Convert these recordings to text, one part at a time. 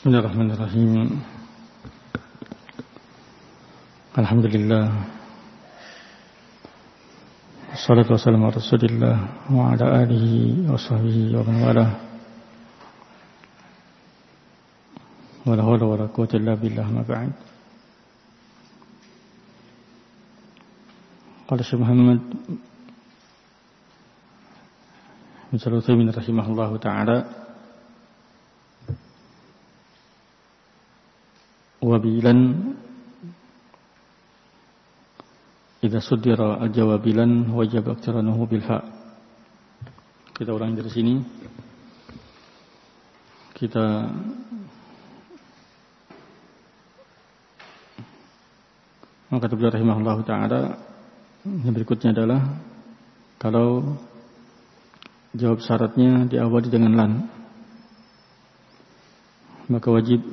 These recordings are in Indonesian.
Bismillahirrahmanirrahim. Alhamdulillah. Wassalatu wassalamu ala Rasulillah wa ala alihi wa sahbihi wa man walah. Wa la hawla wa la quwwata illa billah, ma ba'd. Qala Syekh Muhammad bin Shalih Al-Utsaimin rahimahullahu ta'ala, wabilan idza suddira al-jawabilan wajib iqtiranuhu bil fa. Kita ulangi dari sini. Kita kata beliau rahimahullahu ta'ala, yang berikutnya adalah kalau jawab syaratnya diawali dengan lan, maka wajib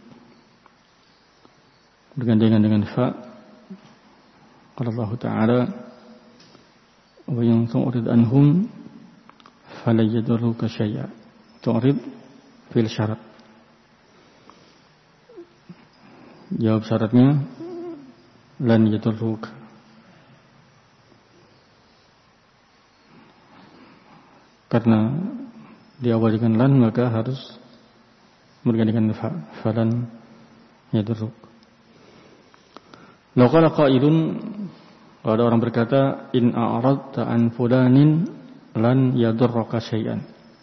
bergandengan dengan fa. Qala Allah Ta'ala, wa in tu'rid anhum fala yadurruka syai'a. Tu'rid fil syarat. Jawab syaratnya lan yadurruka. Karena diawali dengan lan, maka harus bergandengan dengan fa. Falan yadurruka. Law qala qailun, kalau ada orang berkata, in a'radta an fulanin lan yadurraka syai'an.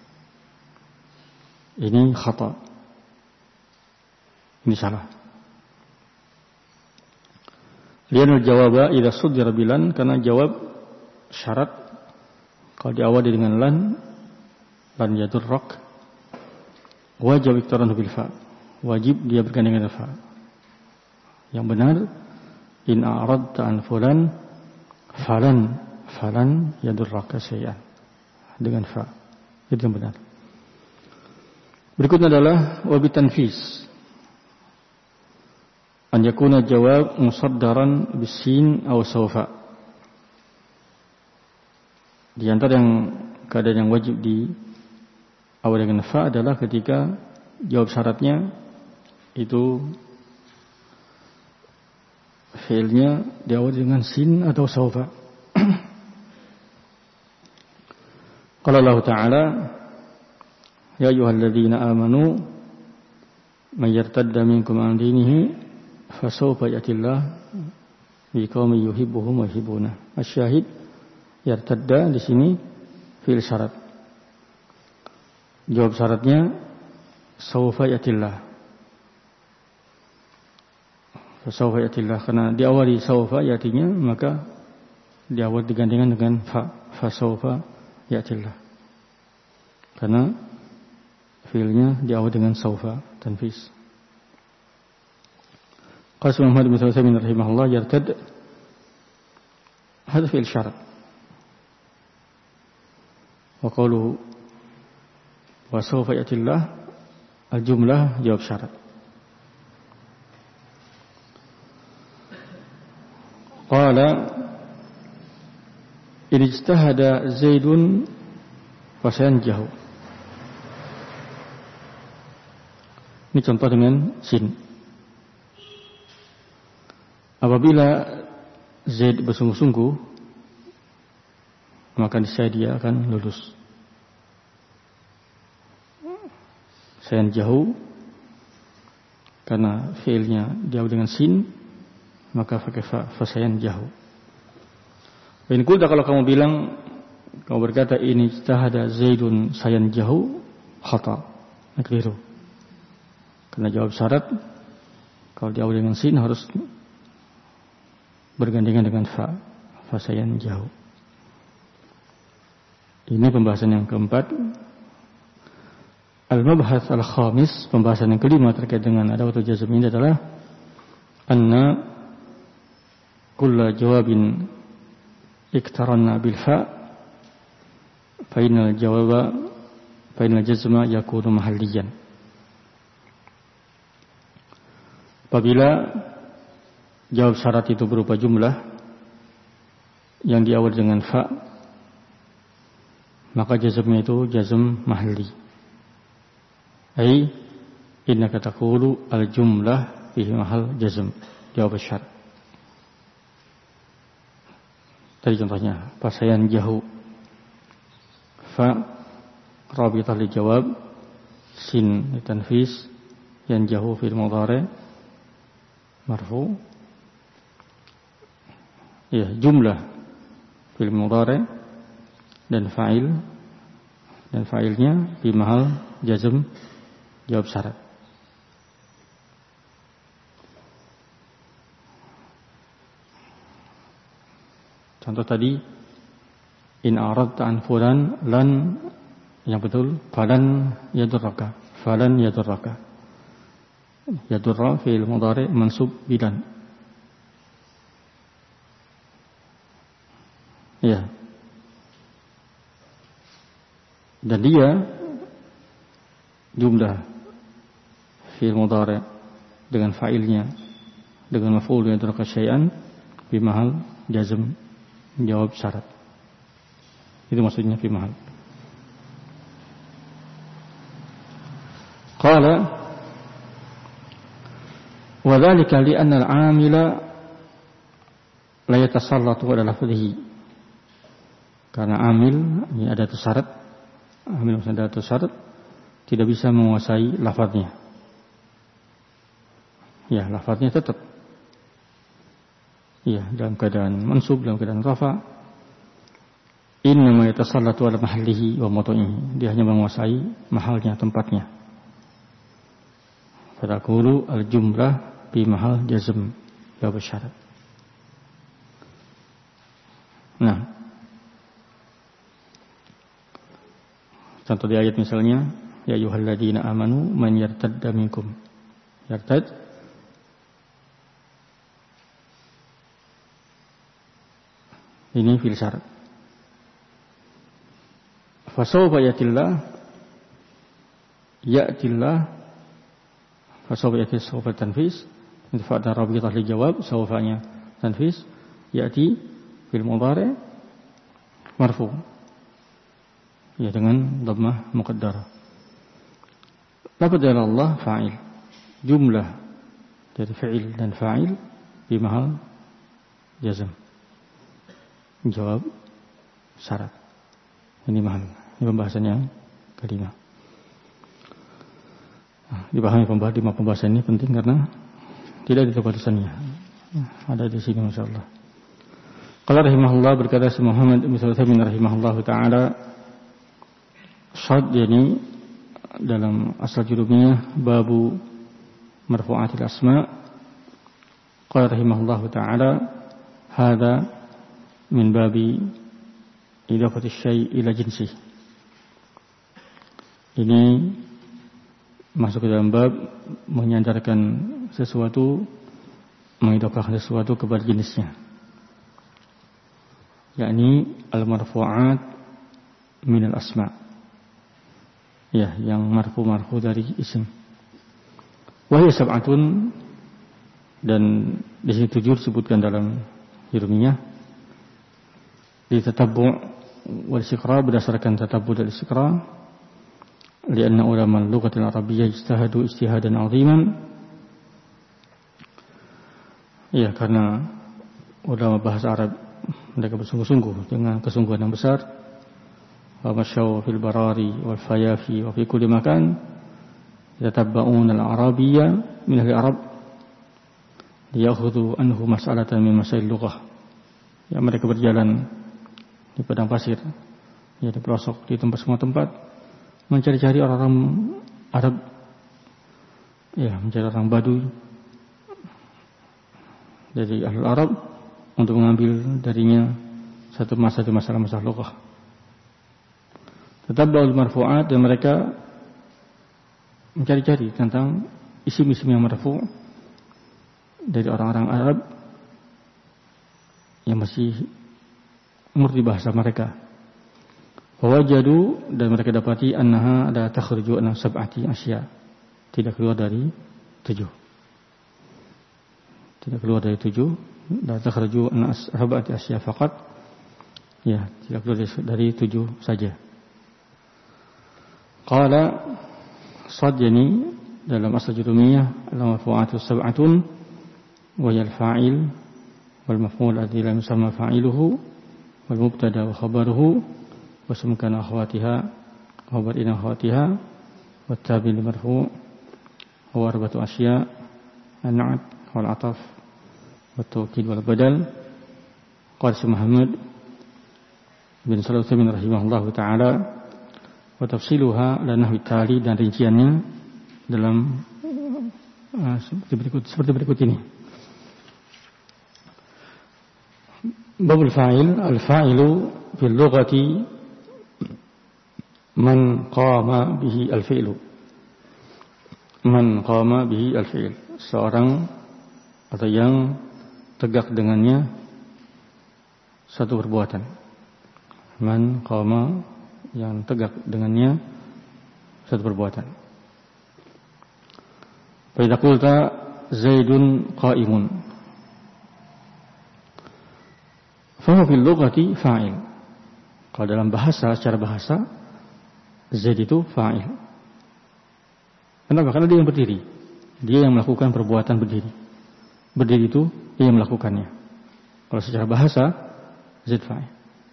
Ini khata. Ini salah. Lianul jawaba idza suddira bilan, karena jawab syarat kalau diawali dengan lan yadurrak, wajib iqtiranu bil fa. Wajib dia bergandengan dengan fa. Yang benar, in a'radta an fulan falan yadurraka syai'an, dengan fa. Itu yang benar. Berikutnya adalah wabitanfis, an yakuna jawab musaddaran bisin aw sawfa. Di antara yang keadaan yang wajib diawali dengan fa adalah ketika jawab syaratnya itu fi'ilnya diawali dengan sin atau saufa. Qala Allah Ta'ala, ya ayyuhalladzina amanu man yartadda minkum an dinihi fasawfa ya'tillah biqaumin yuhibbuhum wa yuhibbuna. Asy-syahid, yartadda di sini fi'il syarat. Jawab syaratnya saufa ya'tillah. Fasawfa yatillah, karena diawali sawfa yatinya, maka diawali digandengan dengan fa. Fasawfa yatillah, karena fiilnya diawali dengan sawfa tanfis. Qala Muhammad bin Shalih Al-Utsaimin rahimahullah, yartad hadha fi'il syarat. Wa qawluhu wa sawfa yatillah, al-jumlah jawab syarat. Qala in ijtahada Zaidun fasayanjahu. Ini contoh dengan sin. Apabila Zaid bersungguh-sungguh, maka niscaya dia akan lulus. Sayanjahu, karena fiilnya diawali dengan sin, maka pakai fasayan jauh. In qulta, kalau kamu bilang, kamu berkata ini ijtahada Zaidun sayan jauh, khata, keliru. Karena jawab syarat kalau diawali dengan sin harus bergandengan dengan fa, fasayan jauh. Ini pembahasan yang keempat. Al-mabhath al-khamis, pembahasan yang kelima terkait dengan adawatul jazm ini adalah anna kulla jawabin iktaranna bil fa fa innal jazma yakunu mahalliyan. Apabila jawab syarat itu berupa jumlah yang diawali dengan fa, maka jazmnya itu jazm mahalli. Ai innaka taqulu al-jumlah fi mahal jazm, jawab syarat. Tadi contohnya pasayan jahu, fa rabitah li jawab, sin tanfis, yan jahu fil mudhari marfu, ya jumlah fil mudhari dan fa'ilnya fi mahal jazm, jawab syarat. Contoh tadi, in aradta an fulan lan, yang betul falan yadurraka, yadurra fi'il mudhari mansub bilan. Ya. Dan dia jumlah fi'il mudhari dengan fa'ilnya dengan maf'ul yadurraka syai'an bi mahal jazm, jawab syarat. Itu maksudnya fi mahal. Qala wa dzalika li anna al-'amila la yatasallatu ala lafzihi. Karena amil ini ada syarat, amil ada syarat tidak bisa menguasai lafaznya. Ya, lafaznya tetap ya dalam keadaan mansub, dalam keadaan rafa. Innama yatasallatu ala mahallihi wa mawdu'ihi. Dia hanya menguasai mahalnya, tempatnya. Fataqulu al-jumlah bi mahal jazm, jawab syarat. Nah, contoh di ayat misalnya, ya ayyuhalladzina amanu man yartadda minkum. Yartad ini fil syarat. Fasawfa yatillah fasawfa yati sawfa tanfis, fa'da rabitah li jawab, sawfanya tanfis, yati fil mudhari marfu, ya dengan dhammah muqaddarah. Lafaz Allah fa'il, jumlah dari fi'il dan fa'il bi mahal jazm, jawab syarat. Ini mahal. Ini pembahasan yang kelima. Dipahami pembahasan ini penting karena tidak ada tulisannya. Ada di sini masyaallah. Qala rahimahullah, berkata si Muhammad bin Sulaiman rahimahullah taala, syad yani dalam asal jurumiyah babu marfu'atil asma. Qala rahimahullah taala, hada min babi idafati syai' ila jinsi. Ini masuk ke dalam bab menyandarkan sesuatu, mengidafahkan sesuatu kepada jenisnya, yakni al-marfu'at min al-asma', ya, yang marfu dari isim. Wa hiya sab'atun, dan di sini 7 disebutkan dalam Hirmiyah. Di tatabbu' wal istiqra', berdasarkan tatabbu' dan istiqra'. Lianna ulama al-lughah al-arabiyyah ijtahadu ijtihadan 'aziman. Ya, karena ulama bahasa Arab mereka bersungguh-sungguh dengan kesungguhan yang besar. Wa masyaw fil barari wal fayafi wa fi kulli makan yatabba'un al-arabiyya min al-arab liyakhudhu anhu mas'alatan min masail lughah. Ya, mereka berjalan di padang pasir, ya, di pelosok, di tempat semua tempat, mencari-cari orang-orang Arab, ya, mencari orang Badui dari Ahlul Arab untuk mengambil darinya satu masalah lughah. Tatabba'ul marfu'at, dan mereka mencari-cari tentang isim-isim yang marfu' dari orang-orang Arab yang masih mengerti bahasa mereka. Wajadu, dan mereka dapati annaha la takhruju an sab'ati asya, tidak keluar dari 7. Tidak keluar dari 7, la takhruju an sab'ati asya faqat, ya, tidak keluar dari 7 saja. Qala sadjani dalam asal jurumiyah al-marfu'atu sab'atun wa yal fa'il wal maf'ul alladhi lam yusamma fa'iluhu wal mubtada wa khabaruhu wa sumkana akhwatiha khabar ina akhwatiha wa tabi' marfu' wa arba'atu asya' an-na'at wal 'ataf wa tawkid wal badal. Qala Muhammad bin Shalih Al-Utsaimin rahimahullahu taala wa tafsiluha la nahwi tali, dan rinciannya dalam seperti berikut ini. Babul fa'il, al-fa'ilu fil lughati man qama bihi al-fi'lu. Man qama bihi al-fi'l, seorang atau yang tegak dengannya satu perbuatan. Man qama, yang tegak dengannya satu perbuatan. Fa idza qulta Zaidun qa'imun, fa huwa fil lughati fa'il. Kalau dalam bahasa, secara bahasa, Zaid itu fa'il. Kenapa? Karena dia yang berdiri. Dia yang melakukan perbuatan berdiri. Berdiri itu dia yang melakukannya. Kalau secara bahasa, Zaid fa'il.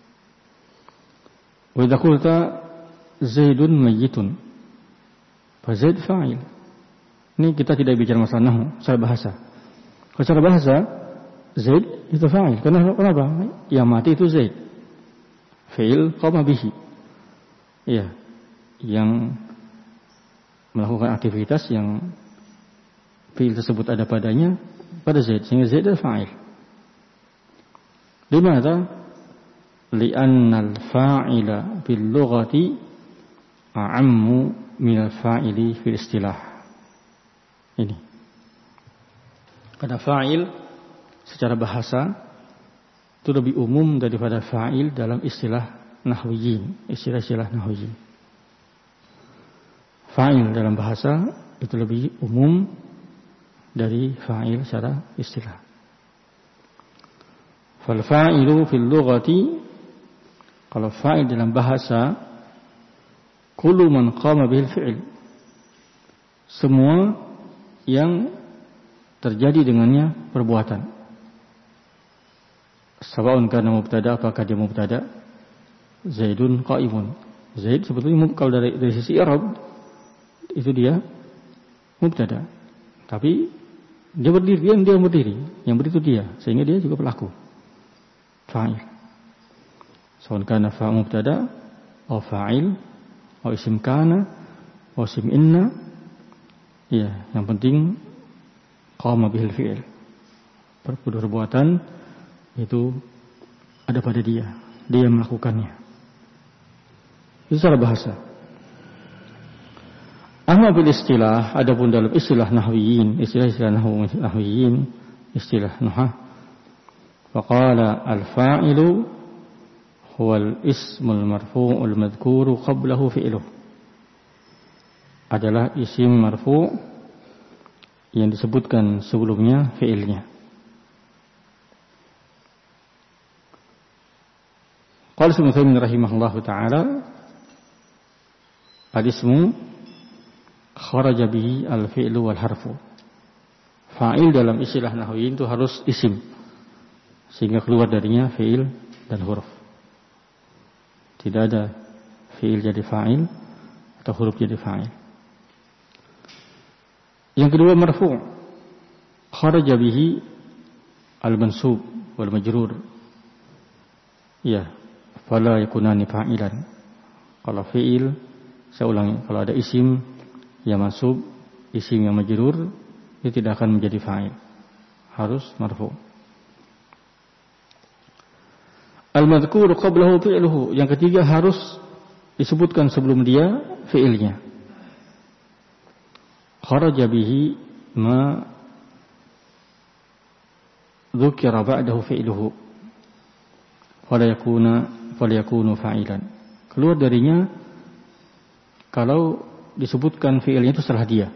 Wa idza qulta Zaidun mayyitun, fa Zaid fa'il. Ini kita tidak bicara masalah nahwu, secara bahasa. Kalau secara bahasa, Zaid itu fa'il. Kenapa? Yang mati itu Zaid. Fi'il qama bihi. Iya. Yang melakukan aktivitas yang fi'il tersebut ada padanya pada Zaid, sehingga Zaid adalah fa'il. Limadha? Li'anna al-fa'ila fil lughati a'ammu min al-fa'ili fil istilah. Ini. Karena fa'il secara bahasa itu lebih umum daripada fa'il dalam istilah nahwiyin, istilah-istilah nahwiyin. Fa'il dalam bahasa itu lebih umum dari fa'il secara istilah. Fal fa'ilu fil lughati, kalau fa'il dalam bahasa, kullu man qama bil fi'il, semua yang terjadi dengannya perbuatan. Sawa'un kana mubtada, apakah dia mubtada? Zaidun qa'imun. Zaid sebetulnya kalau dari sisi i'rab itu dia mubtada. Tapi dia berdiri, dia berdiri. Yang berdiri itu dia, sehingga dia juga pelaku. Fa'il. Sawa'un kana fa mubtada atau fa'il atau isim kana atau isim inna. Ya, yang penting qama bihil fi'il. Perbuatan itu ada pada dia. Dia yang melakukannya. Itu secara bahasa. Amma bil istilah, adapun dalam istilah nahwiyin, istilah nahwiyin, istilah nahah. Faqala al-fa'ilu huwa al-ismul marfu'ul madhkuru qablahu fi'luh. Adalah isim marfu' yang disebutkan sebelumnya fi'ilnya. Qala Ibnu Utsaimin rahimahullahu taala, al-ismu kharaja bihi al-fi'lu wal harfu. Fa'il dalam istilah nahwiyin itu harus isim, sehingga keluar darinya fi'il dan huruf. Tidak ada fi'il jadi fa'il atau huruf jadi fa'il. Yang kedua marfu', kharaja bihi al-mansub wal majrur. Ya, fala yakunani fa'ilan. Kalau fi'il, saya ulangi, kalau ada isim yang mansub, isim yang majrur, itu tidak akan menjadi fa'il. Harus marfu'. Al-madhkur qablahu fi'luhu. Yang ketiga harus disebutkan sebelum dia fi'ilnya. Kharaja bihi ma dzukira ba'dahu fi'luhu. Fala yakunu fa'ilan. Keluar darinya kalau disebutkan fi'ilnya itu setelah dia.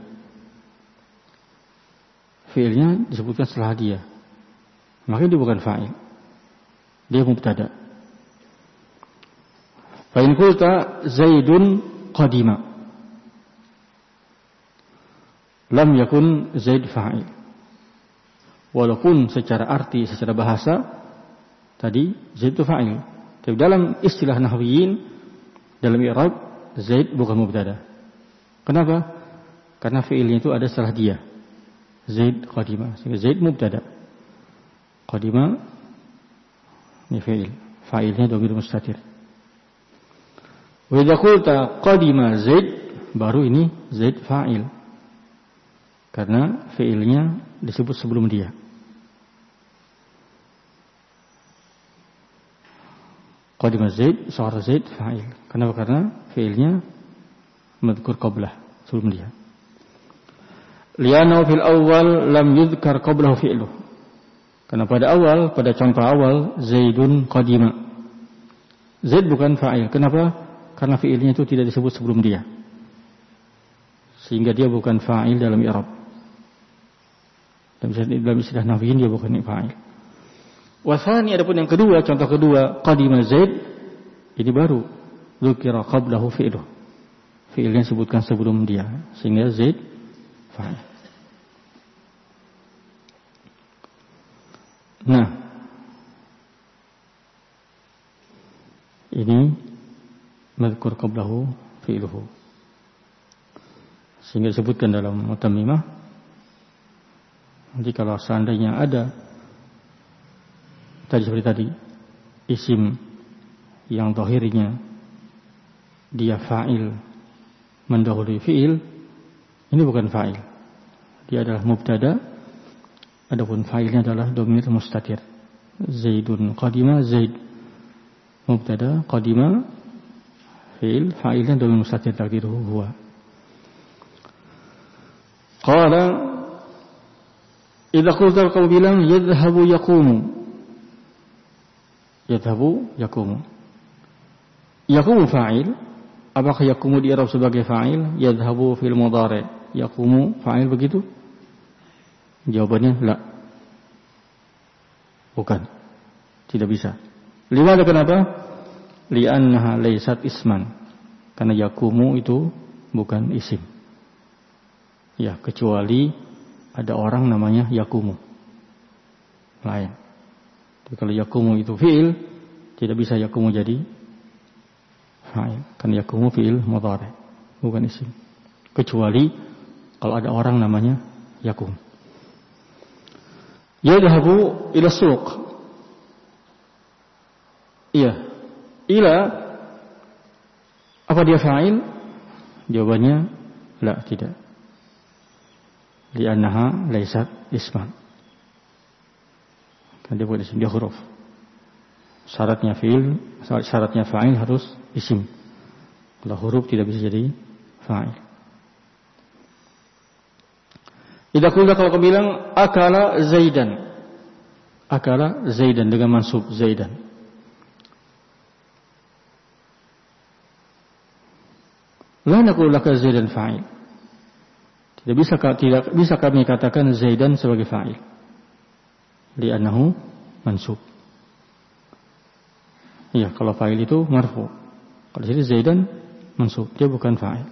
Fi'ilnya disebutkan setelah dia, maka dia bukan fa'il. Dia mubtada. Fa in qulta Zaidun qadima, lam yakun Zaid fa'il. Walaupun secara arti, secara bahasa tadi Zaid itu fa'il, tapi dalam istilah nahwiyin, dalam i'rab, Zaid bukan mubtada. Kenapa? Karena fi'ilnya itu ada setelah dia. Zaid qadima, sehingga Zaid mubtada. Qadima ini fi'il, fa'ilnya dhamir mustatir. Wa idza qulta qadima Zaid, baru ini Zaid fa'il. Karena fi'ilnya disebut sebelum dia. Qadima Zaid, sahara Zaid fa'il. Kenapa? Karena fi'ilnya madhkur qablah, sebelum dia. Li'annahu fil awal lam yudhkar qablahu fi'luh. Karena pada awal, pada contoh awal, Zaidun qadima. Zaid bukan fa'il. Kenapa? Karena fi'ilnya itu tidak disebut sebelum dia. Sehingga dia bukan fa'il dalam i'rab. Dalam istilah nahwiyin dia bukan fa'il. Wasani, adapun yang kedua, contoh kedua, qadima Zaid, ini baru dzukira qablahu fi'luh. Fi'ilnya disebutkan sebelum dia, sehingga Zaid fa'il. Nah, ini madzkur qablahu fi'luhu, sehingga disebutkan dalam mutammimah. Nanti kalau seandainya ada tadi seperti tadi, isim yang zahirnya dia fa'il mendahului fi'il, ini bukan fa'il, dia adalah mubtada. Adapun fa'ilnya adalah dhamir mustatir. Zaidun qadima, Zaid mubtada, qadima fi'il, fa'ilnya dhamir mustatir takdiruhu huwa. Qala idza qulta, kau bilang yadhhabu yaqumu. Yadhhabu yaqumu. Yaqumu fa'il. Apakah yaqumu di i'rab sebagai fa'il? Yadhhabu fil mudhari'. Yaqumu fa'il begitu? Jawabannya la. Bukan. Tidak bisa. Limadha, kenapa? Li'annaha laysat isman. Karena yaqumu itu bukan isim. Ya, kecuali ada orang namanya yaqumu. Lain. Tapi kalau yaqumu itu fi'il, tidak bisa yaqumu jadi fa'il. Karena yaqumu fi'il mudhari', bukan isim. Kecuali kalau ada orang namanya yaqum. Yadhhabu ila suq. Iya. Ila, apa dia fa'il? Jawabannya la, tidak. Li'annaha laysat isman. Kan dia bukan isim, dia huruf. Syaratnya fi'il, syaratnya fa'il harus isim. Kalau huruf tidak bisa jadi fa'il. Idza qulta, kalau kau bilang akala Zaidan. Akala Zaidan dengan mansub Zaidan. La naqulu laka Zaidan fa'il. Tidak bisa kami katakan Zaidan sebagai fa'il. Li'annahu mansub. Iya, kalau fa'il itu marfu. Kalau jadi Zaidan mansub, dia bukan fa'il.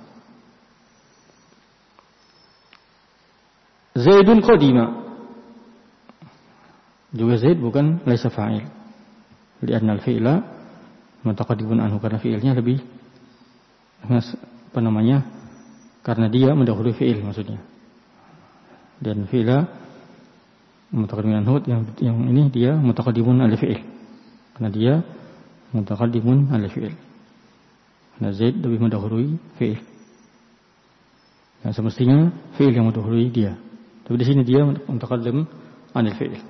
Zaidun qadima. Juga Zaid bukan laisa fa'il. Li'anna al-fi'la mutaqaddimun anhu, karena fi'ilnya lebih karena dia mendahului fi'il maksudnya. Dan fi'la mutaqaddimun anhu, yang ini dia mutaqaddimun ala fi'il. Karena dia mutaqaddimun ala fi'il. Karena Zaid lebih mendahului fi'il. Nah, semestinya fi'il yang mendahului dia. Tapi di sini dia mutaqaddim anil fi'il.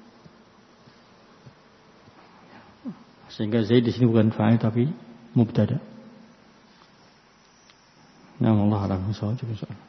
Sehingga Zaid di sini bukan fa'il tapi mubtada. Nah, Allah alam.